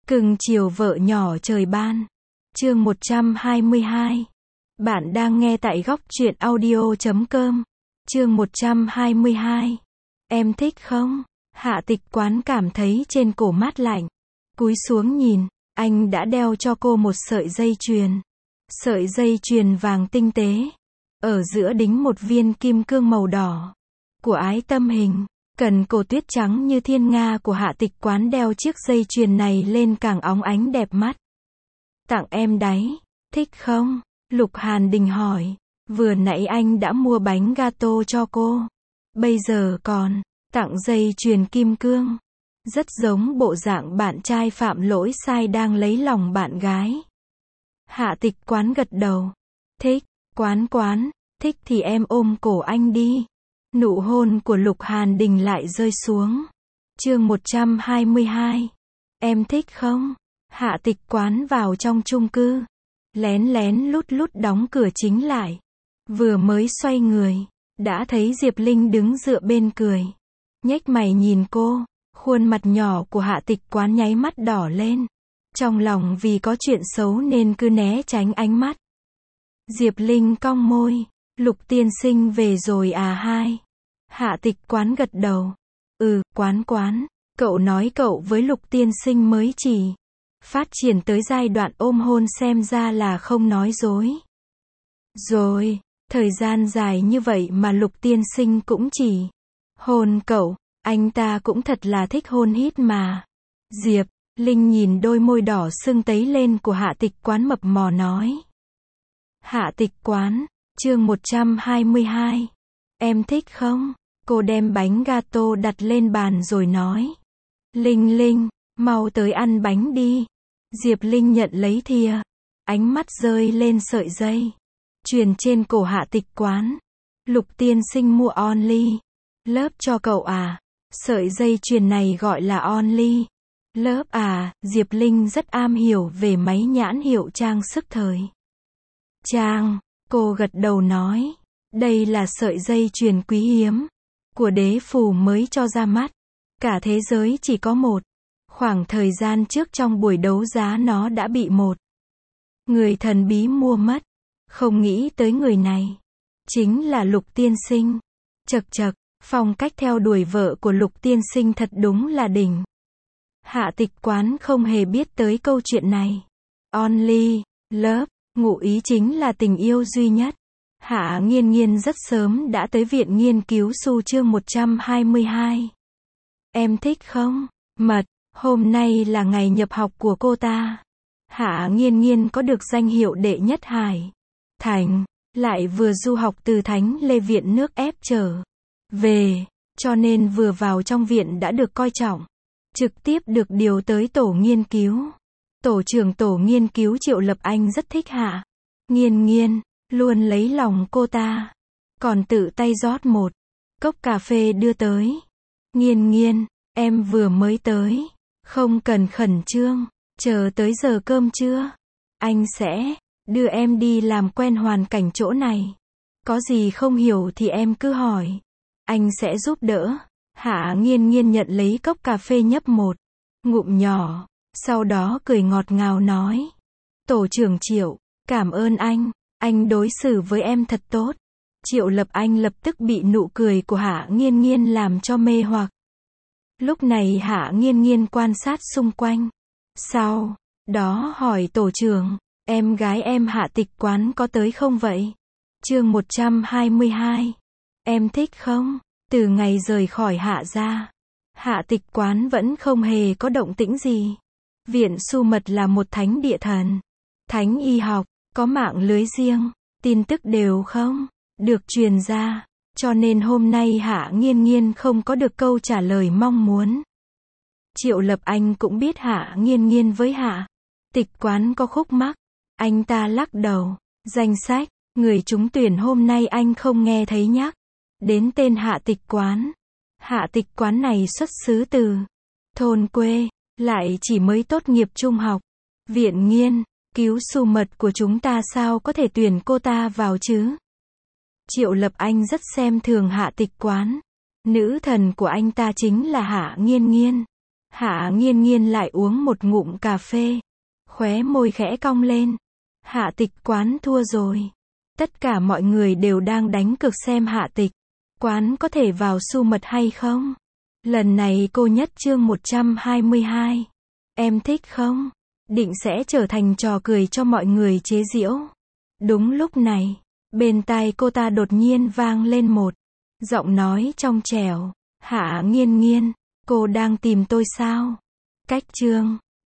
Cưng chiều vợ nhỏ trời ban. Chương 122. Bạn đang nghe tại góc truyện audio.com. Chương 122. Em thích không? Hạ Tịch Quán cảm thấy trên cổ mát lạnh. Cúi xuống nhìn, anh đã đeo cho cô một sợi dây chuyền. Sợi dây chuyền vàng tinh tế. Ở giữa đính một viên kim cương màu đỏ. Của ái tâm hình. Cần cổ tuyết trắng như thiên nga của Hạ Tịch Quán đeo chiếc dây chuyền này lên càng óng ánh đẹp mắt. Tặng em đấy, thích không? Lục Hàn Đình hỏi. Vừa nãy anh đã mua bánh gato cho cô. Bây giờ còn tặng dây chuyền kim cương. Rất giống bộ dạng bạn trai phạm lỗi sai đang lấy lòng bạn gái. Hạ Tịch Quán gật đầu. Thích, Quán, thích thì em ôm cổ anh đi. Nụ hôn của Lục Hàn Đình lại rơi xuống. Chương 122. Em thích không? Hạ Tịch Quán vào trong chung cư. Lén lén lút lút đóng cửa chính lại. Vừa mới xoay người, đã thấy Diệp Linh đứng dựa bên cười. Nhếch mày nhìn cô, khuôn mặt nhỏ của Hạ Tịch Quán nháy mắt đỏ lên. Trong lòng vì có chuyện xấu nên cứ né tránh ánh mắt. Diệp Linh cong môi. Lục tiên sinh về rồi à hai? Hạ Tịch Quán gật đầu. Quán, cậu nói cậu với Lục tiên sinh mới chỉ phát triển tới giai đoạn ôm hôn xem ra là không nói dối. Rồi, thời gian dài như vậy mà Lục tiên sinh cũng chỉ hôn cậu, anh ta cũng thật là thích hôn hít mà. Diệp Linh nhìn đôi môi đỏ sưng tấy lên của Hạ Tịch Quán mập mò nói. Hạ Tịch Quán. Chương 122. Em thích không? Cô đem bánh gato đặt lên bàn rồi nói. Linh, mau tới ăn bánh đi. Diệp Linh nhận lấy thìa. Ánh mắt rơi lên sợi dây. Chuyền trên cổ Hạ Tịch Quán. Lục tiên sinh mua only. Lớp cho cậu à? Sợi dây chuyền này gọi là only. Lớp à? Diệp Linh rất am hiểu về máy nhãn hiệu trang sức thời trang. Cô gật đầu nói, đây là sợi dây chuyền quý hiếm, của đế phủ mới cho ra mắt. Cả thế giới chỉ có một. Khoảng thời gian trước trong buổi đấu giá nó đã bị một người thần bí mua mất. Không nghĩ tới người này chính là Lục tiên sinh. Chậc, phong cách theo đuổi vợ của Lục tiên sinh thật đúng là đỉnh. Hạ Tịch Quán không hề biết tới câu chuyện này. Only, love. Ngụ ý chính là tình yêu duy nhất. Hạ Nghiên rất sớm đã tới viện nghiên cứu Su chương 122. Em thích không? Mật, hôm nay là ngày nhập học của cô ta. Hạ Nghiên có được danh hiệu đệ nhất Hải Thành, lại vừa du học từ Thánh Lê Viện nước ép trở về, cho nên vừa vào trong viện đã được coi trọng. Trực tiếp được điều tới tổ nghiên cứu. Tổ trưởng tổ nghiên cứu Triệu Lập Anh rất thích Hạ Nghiên, luôn lấy lòng cô ta. Còn tự tay rót một cốc cà phê đưa tới. Nghiên, em vừa mới tới. Không cần khẩn trương, chờ tới giờ cơm trưa. Anh sẽ đưa em đi làm quen hoàn cảnh chỗ này. Có gì không hiểu thì em cứ hỏi. Anh sẽ giúp đỡ. Hạ Nghiên nhận lấy cốc cà phê nhấp một ngụm nhỏ. Sau đó cười ngọt ngào nói. Tổ trưởng Triệu, cảm ơn anh đối xử với em thật tốt. Triệu Lập Anh lập tức bị nụ cười của Hạ Nghiên làm cho mê hoặc. Lúc này Hạ Nghiên quan sát xung quanh. Sau đó hỏi tổ trưởng, em gái em Hạ Tịch Quán có tới không vậy? Chương 122. Em thích không? Từ ngày rời khỏi Hạ gia, Hạ Tịch Quán vẫn không hề có động tĩnh gì. Viện Su Mật là một thánh địa thần, thánh y học, có mạng lưới riêng, tin tức đều không được truyền ra, cho nên hôm nay Hạ Nghiên không có được câu trả lời mong muốn. Triệu Lập Anh cũng biết Hạ Nghiên với Hạ Tịch Quán có khúc mắc, anh ta lắc đầu. Danh sách người trúng tuyển hôm nay anh không nghe thấy nhắc đến tên Hạ Tịch Quán. Hạ Tịch Quán này xuất xứ từ thôn quê, lại chỉ mới tốt nghiệp trung học. Viện nghiên cứu Su Mật của chúng ta sao có thể tuyển cô ta vào chứ? Triệu Lập Anh rất xem thường Hạ Tịch Quán. Nữ thần của anh ta chính là Hạ Nghiên. Hạ Nghiên Nghiên lại uống một ngụm cà phê. Khóe môi khẽ cong lên. Hạ Tịch quán thua rồi. Tất cả mọi người đều đang đánh cược xem Hạ Tịch quán có thể vào xu mật hay không. Lần này cô nhất chương 122. Em thích không? Định sẽ trở thành trò cười cho mọi người chế giễu. Đúng lúc này, bên tai cô ta đột nhiên vang lên một giọng nói trong trẻo. Hạ Nghiên Nghiên, cô đang tìm tôi sao? Cách chương